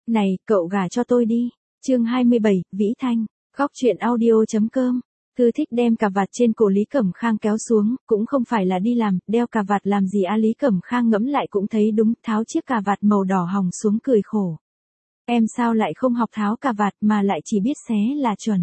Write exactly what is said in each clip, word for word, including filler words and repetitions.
Này, cậu gả cho tôi đi. Chương hai mươi bảy, Vĩ Thanh. Góc truyện audio.com. Thư Thích đem cà vạt trên cổ Lý Cẩm Khang kéo xuống, cũng không phải là đi làm, đeo cà vạt làm gì à? Lý Cẩm Khang ngẫm lại cũng thấy đúng, tháo chiếc cà vạt màu đỏ hồng xuống cười khổ. Em sao lại không học tháo cà vạt mà lại chỉ biết xé là chuẩn.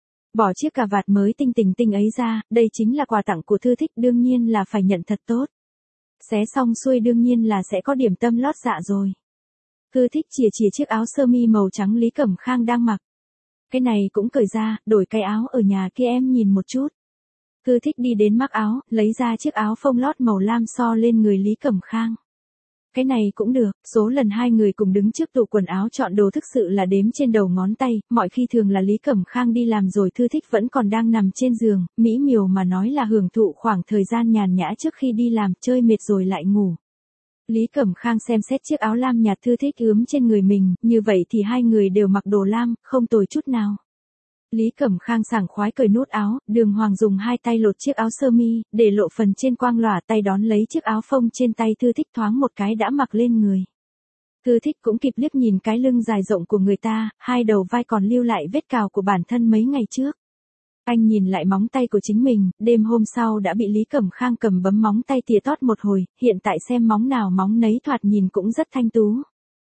Bỏ chiếc cà vạt mới tinh tình tinh ấy ra, đây chính là quà tặng của Thư Thích, đương nhiên là phải nhận thật tốt. Xé xong xuôi đương nhiên là sẽ có điểm tâm lót dạ rồi. Thư Thích chìa chìa chiếc áo sơ mi màu trắng Lý Cẩm Khang đang mặc. Cái này cũng cởi ra, đổi cái áo ở nhà kia em nhìn một chút. Thư Thích đi đến mắc áo, lấy ra chiếc áo phông lót màu lam so lên người Lý Cẩm Khang. Cái này cũng được, số lần hai người cùng đứng trước tủ quần áo chọn đồ thực sự là đếm trên đầu ngón tay, mọi khi thường là Lý Cẩm Khang đi làm rồi Thư Thích vẫn còn đang nằm trên giường, mỹ miều mà nói là hưởng thụ khoảng thời gian nhàn nhã trước khi đi làm, chơi mệt rồi lại ngủ. Lý Cẩm Khang xem xét chiếc áo lam nhạt Thư Thích ướm trên người mình, như vậy thì hai người đều mặc đồ lam, không tồi chút nào. Lý Cẩm Khang sảng khoái cởi nút áo, Đường Hoàng dùng hai tay lột chiếc áo sơ mi, để lộ phần trên quang lòa tay đón lấy chiếc áo phông trên tay Thư Thích thoáng một cái đã mặc lên người. Thư Thích cũng kịp liếc nhìn cái lưng dài rộng của người ta, hai đầu vai còn lưu lại vết cào của bản thân mấy ngày trước. Anh nhìn lại móng tay của chính mình, đêm hôm sau đã bị Lý Cẩm Khang cầm bấm móng tay tỉa tót một hồi, hiện tại xem móng nào móng nấy thoạt nhìn cũng rất thanh tú.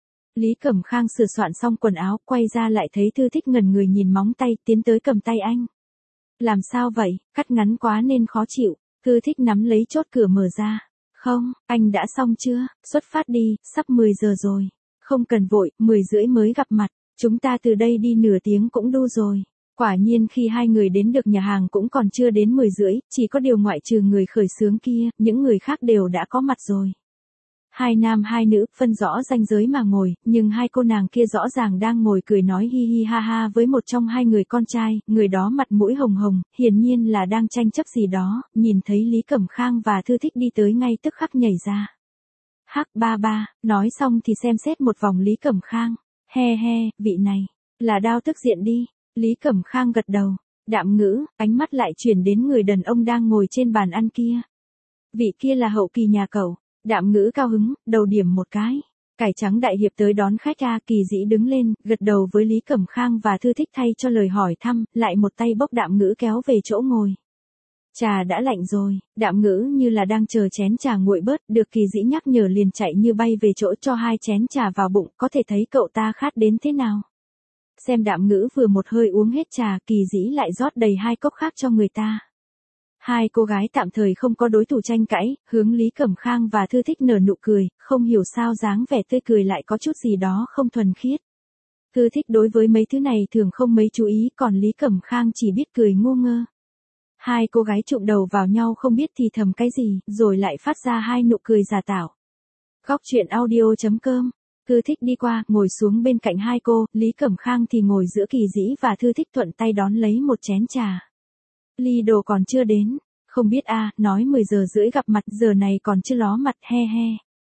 Lý Cẩm Khang sửa soạn xong quần áo, quay ra lại thấy Thư Thích ngẩn người nhìn móng tay, tiến tới cầm tay anh. Làm sao vậy, cắt ngắn quá nên khó chịu. Thư Thích nắm lấy chốt cửa mở ra. Không, anh đã xong chưa, xuất phát đi, sắp mười giờ rồi. Không cần vội, mười rưỡi mới gặp mặt, chúng ta từ đây đi nửa tiếng cũng đu rồi. Quả nhiên khi hai người đến được nhà hàng cũng còn chưa đến mười rưỡi, chỉ có điều ngoại trừ người khởi xướng kia, những người khác đều đã có mặt rồi. Hai nam hai nữ, phân rõ ranh giới mà ngồi, nhưng hai cô nàng kia rõ ràng đang ngồi cười nói hi hi ha ha với một trong hai người con trai, người đó mặt mũi hồng hồng, hiển nhiên là đang tranh chấp gì đó, nhìn thấy Lý Cẩm Khang và Thư Thích đi tới ngay tức khắc nhảy ra. Hắc ba ba, nói xong thì xem xét một vòng Lý Cẩm Khang, he he, vị này, là Đao Tức Diện đi. Lý Cẩm Khang gật đầu, đạm ngữ, ánh mắt lại chuyển đến người đàn ông đang ngồi trên bàn ăn kia. Vị kia là hậu kỳ nhà cậu. Đạm ngữ cao hứng, đầu điểm một cái. Cải trắng đại hiệp tới đón khách à? Kỳ Dĩ đứng lên, gật đầu với Lý Cẩm Khang và Thư Thích thay cho lời hỏi thăm, lại một tay bốc đạm ngữ kéo về chỗ ngồi. Trà đã lạnh rồi, đạm ngữ như là đang chờ chén trà nguội bớt, được Kỳ Dĩ nhắc nhở liền chạy như bay về chỗ cho hai chén trà vào bụng, có thể thấy cậu ta khát đến thế nào. Xem đạm ngữ vừa một hơi uống hết trà, Kỳ Dĩ lại rót đầy hai cốc khác cho người ta. Hai cô gái tạm thời không có đối thủ tranh cãi, hướng Lý Cẩm Khang và Thư Thích nở nụ cười, không hiểu sao dáng vẻ tươi cười lại có chút gì đó không thuần khiết. Thư Thích đối với mấy thứ này thường không mấy chú ý, còn Lý Cẩm Khang chỉ biết cười ngu ngơ. Hai cô gái chụm đầu vào nhau không biết thì thầm cái gì, rồi lại phát ra hai nụ cười giả tạo. Góc truyện audio.com. Thư Thích đi qua, ngồi xuống bên cạnh hai cô, Lý Cẩm Khang thì ngồi giữa Kỳ Dĩ và Thư Thích thuận tay đón lấy một chén trà. Ly đồ còn chưa đến, không biết à, nói mười giờ rưỡi gặp mặt, giờ này còn chưa ló mặt, he he.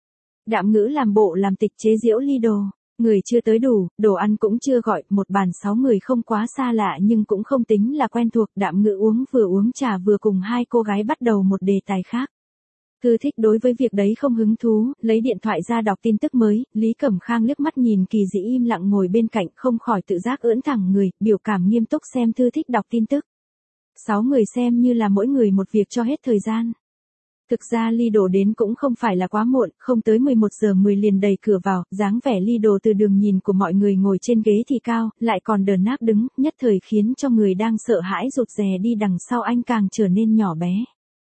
Đạm ngữ làm bộ làm tịch chế giễu Ly đồ, người chưa tới đủ, đồ ăn cũng chưa gọi, một bàn sáu người không quá xa lạ nhưng cũng không tính là quen thuộc, đạm ngữ uống vừa uống trà vừa cùng hai cô gái bắt đầu một đề tài khác. Thư Thích đối với việc đấy không hứng thú, lấy điện thoại ra đọc tin tức mới, Lý Cẩm Khang liếc mắt nhìn Kỳ Dĩ im lặng ngồi bên cạnh không khỏi tự giác ưỡn thẳng người, biểu cảm nghiêm túc xem Thư Thích đọc tin tức. Sáu người xem như là mỗi người một việc cho hết thời gian. Thực ra Ly đồ đến cũng không phải là quá muộn, không tới mười một giờ mười liền đẩy cửa vào, dáng vẻ Ly đồ từ đường nhìn của mọi người ngồi trên ghế thì cao, lại còn đờn nác đứng, nhất thời khiến cho người đang sợ hãi rụt rè đi đằng sau anh càng trở nên nhỏ bé.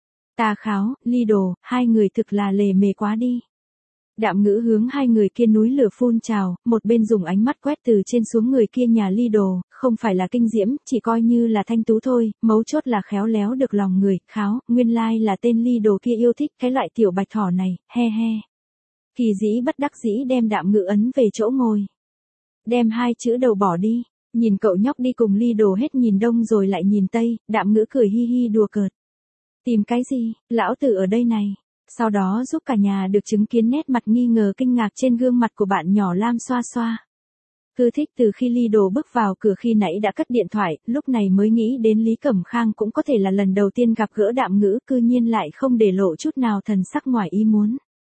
Ta kháo, Ly đồ, hai người thực là lề mề quá đi. Đạm ngữ hướng hai người kia núi lửa phun trào, một bên dùng ánh mắt quét từ trên xuống người kia nhà Ly đồ, không phải là kinh diễm, chỉ coi như là thanh tú thôi, mấu chốt là khéo léo được lòng người, kháo, nguyên lai like là tên Ly đồ kia yêu thích cái loại tiểu bạch thỏ này, he he. Kỳ Dĩ bất đắc dĩ đem đạm ngữ ấn về chỗ ngồi. Đem hai chữ đầu bỏ đi, nhìn cậu nhóc đi cùng Ly đồ hết nhìn đông rồi lại nhìn tây, đạm ngữ cười hi hi đùa cợt. Tìm cái gì, lão tử ở đây này. Sau đó giúp cả nhà được chứng kiến nét mặt nghi ngờ kinh ngạc trên gương mặt của bạn nhỏ Lam xoa xoa. Thư Thích từ khi Ly đồ bước vào cửa khi nãy đã cất điện thoại, lúc này mới nghĩ đến Lý Cẩm Khang cũng có thể là lần đầu tiên gặp gỡ đạm ngữ, cư nhiên lại không để lộ chút nào thần sắc ngoài ý muốn.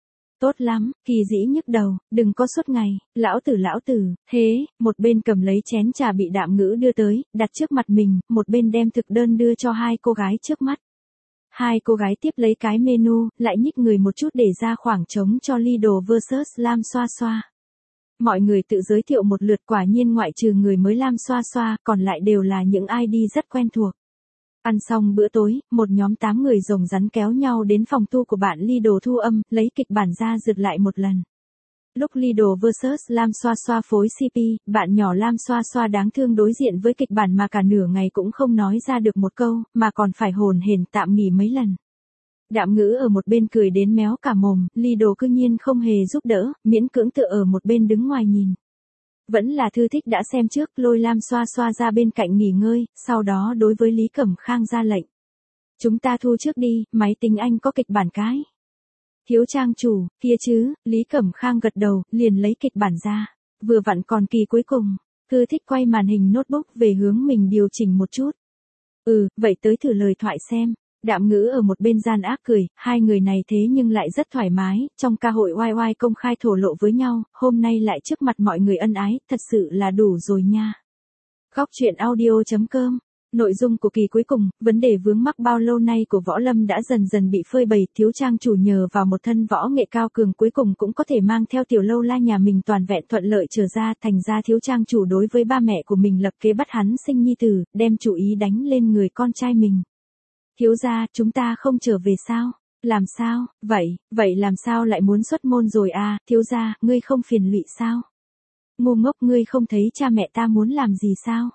Tốt lắm, Kỳ Dĩ nhức đầu, đừng có suốt ngày, lão tử lão tử, thế, một bên cầm lấy chén trà bị Đạm Ngữ đưa tới, đặt trước mặt mình, một bên đem thực đơn đưa cho hai cô gái trước mắt. Hai cô gái tiếp lấy cái menu, lại nhích người một chút để ra khoảng trống cho Lidl versus Lam Xoa Xoa. Mọi người tự giới thiệu một lượt, quả nhiên ngoại trừ người mới Lam Xoa Xoa, còn lại đều là những i đê rất quen thuộc. Ăn xong bữa tối, một nhóm tám người rồng rắn kéo nhau đến phòng thu của bạn Lidl thu âm, lấy kịch bản ra dượt lại một lần. Lúc Lidl versus Lam Xoa Xoa phối xê pê, bạn nhỏ Lam Xoa Xoa đáng thương đối diện với kịch bản mà cả nửa ngày cũng không nói ra được một câu, mà còn phải hồn hển tạm nghỉ mấy lần. Đạm Ngữ ở một bên cười đến méo cả mồm, Lidl cư nhiên không hề giúp đỡ, miễn cưỡng tựa ở một bên đứng ngoài nhìn. Vẫn là Thư Thích đã xem trước, lôi Lam Xoa Xoa ra bên cạnh nghỉ ngơi, sau đó đối với Lý Cẩm Khang ra lệnh. Chúng ta thu trước đi, máy tính anh có kịch bản cái. Thiếu trang chủ, kia chứ, Lý Cẩm Khang gật đầu, liền lấy kịch bản ra. Vừa vặn còn kỳ cuối cùng, Thư Thích quay màn hình notebook về hướng mình điều chỉnh một chút. Ừ, vậy tới thử lời thoại xem. Đạm Ngữ ở một bên gian ác cười, hai người này thế nhưng lại rất thoải mái, trong ca hội oai oai công khai thổ lộ với nhau, hôm nay lại trước mặt mọi người ân ái, thật sự là đủ rồi nha. Góc truyện audio chấm com. Nội dung của kỳ cuối cùng, vấn đề vướng mắc bao lâu nay của Võ Lâm đã dần dần bị phơi bày, thiếu trang chủ nhờ vào một thân võ nghệ cao cường cuối cùng cũng có thể mang theo tiểu lâu la nhà mình toàn vẹn thuận lợi trở ra, thành ra thiếu trang chủ đối với ba mẹ của mình lập kế bắt hắn sinh nhi tử, đem chủ ý đánh lên người con trai mình. Thiếu gia, chúng ta không trở về sao? Làm sao? Vậy, vậy làm sao lại muốn xuất môn rồi à, thiếu gia, ngươi không phiền lụy sao? Ngu ngốc, ngươi không thấy cha mẹ ta muốn làm gì sao?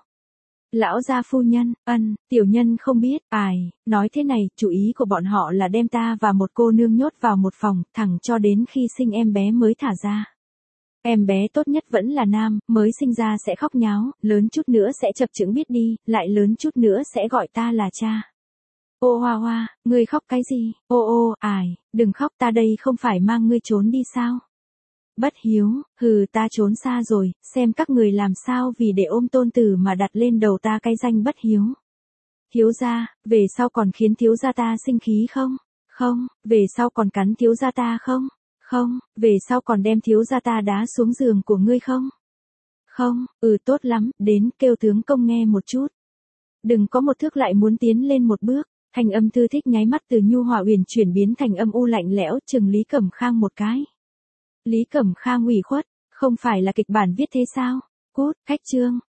Lão gia phu nhân, ân, tiểu nhân không biết, ai, nói thế này, chủ ý của bọn họ là đem ta và một cô nương nhốt vào một phòng, thẳng cho đến khi sinh em bé mới thả ra. Em bé tốt nhất vẫn là nam, mới sinh ra sẽ khóc nháo, lớn chút nữa sẽ chập chững biết đi, lại lớn chút nữa sẽ gọi ta là cha. Ô Hoa Hoa, ngươi khóc cái gì? Ô ô, ải, đừng khóc, ta đây không phải mang ngươi trốn đi sao? Bất hiếu, hừ, ta trốn xa rồi, xem các người làm sao vì để ôm tôn tử mà đặt lên đầu ta cái danh bất hiếu. Thiếu gia, về sau còn khiến thiếu gia ta sinh khí không? Không, về sau còn cắn thiếu gia ta không? Không, về sau còn đem thiếu gia ta đá xuống giường của ngươi không? Không, ừ tốt lắm, đến kêu tướng công nghe một chút. Đừng có một thước lại muốn tiến lên một bước. Thanh âm Thư Thích nháy mắt từ nhu hòa uyển chuyển biến thành âm u lạnh lẽo, chừng Lý Cẩm Khang một cái. Lý Cẩm Khang ủy khuất, không phải là kịch bản viết thế sao? Cút, cách chương.